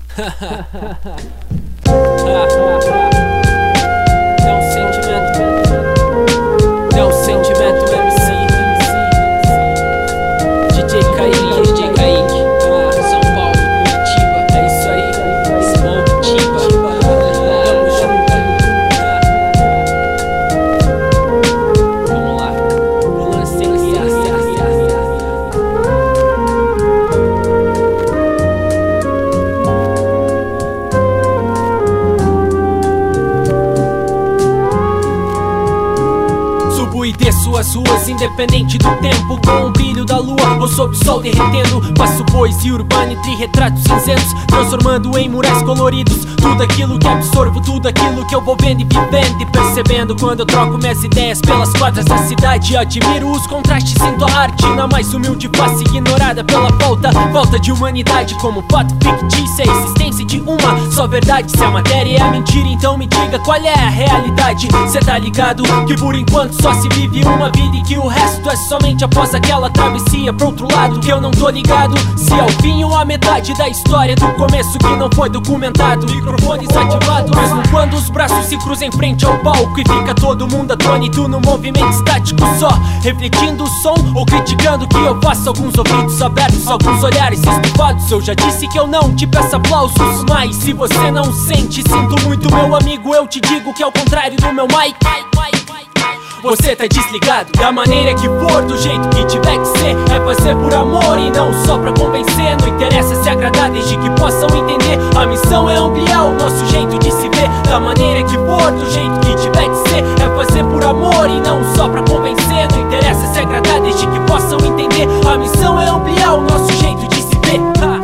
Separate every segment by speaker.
Speaker 1: É um sentimento, é um sentimento MC. DJ Kaique, DJ Kaique, São Paulo, Curitiba. É isso aí, Smoke Tiba. Tamo junto. Vamos lá, o lance é subo e desço as ruas, independente do tempo, com o brilho da lua ou sob o sol derretendo. Faço poesia urbana entre retratos cinzentos, transformando em murais coloridos tudo aquilo que absorvo, tudo aquilo que eu vou vendo e vivendo e percebendo quando eu troco minhas ideias pelas quadras da cidade. Admiro os contrastes, sinto a arte na mais humilde face, ignorada pela falta de humanidade. Como fato fictício, a existência de uma só verdade. Se a matéria é a mentira, então me diga qual é a realidade. Cê tá ligado que por enquanto só se vive uma vida e que o resto é somente após aquela travessia pro outro lado, que eu não tô ligado se é o fim ou a metade da história do começo que não foi documentado. Microfones ativados, mesmo quando os braços se cruzam em frente ao palco e fica todo mundo atônito no movimento estático, só refletindo o som ou criticando que eu faço. Alguns ouvidos abertos, alguns olhares estupados. Eu já disse que eu não te peço aplausos, mas se você não sente, sinto muito, meu amigo, eu te digo que ao contrário do meu mic, você tá desligado. Da maneira que for, do jeito que tiver que ser, é fazer por amor e não só pra convencer. Não interessa se agradar, desde que possam entender. A missão é ampliar o nosso jeito de se ver. Da maneira que for, do jeito que tiver que ser, é fazer por amor e não só pra convencer. Não interessa se agradar, desde que possam entender. A missão é ampliar o nosso jeito de se ver.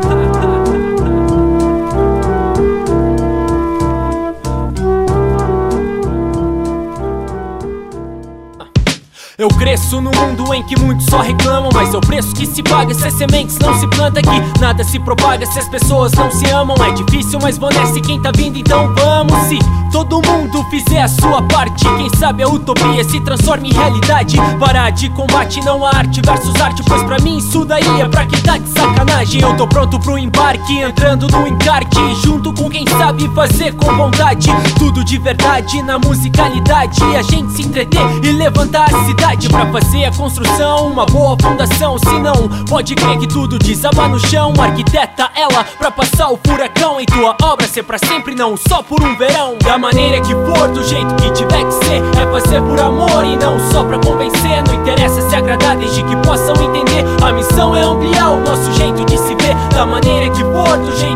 Speaker 1: Eu cresço num mundo em que muitos só reclamam, mas é o preço que se paga se as sementes não se planta aqui. Nada se propaga se as pessoas não se amam. É difícil, mas vanece quem tá vindo, então vamos. Se todo mundo fizer a sua parte, quem sabe a utopia se transforma em realidade. Parar de combate, não a arte versus arte, pois pra mim isso daí é pra quem tá de sacanagem. Eu tô pronto pro embarque, entrando no encarte, junto com quem sabe fazer com vontade. Tudo de verdade na musicalidade, a gente se entreter e levantar a cidade. Pra fazer a construção, uma boa fundação. Se não, pode crer que tudo desaba no chão. Arquiteta ela pra passar o furacão. Em tua obra ser pra sempre, não só por um verão. Da maneira que for, do jeito que tiver que ser, é fazer por amor e não só pra convencer. Não interessa se agradar, desde que possam entender. A missão é ampliar o nosso jeito de se ver. Da maneira que for, do jeito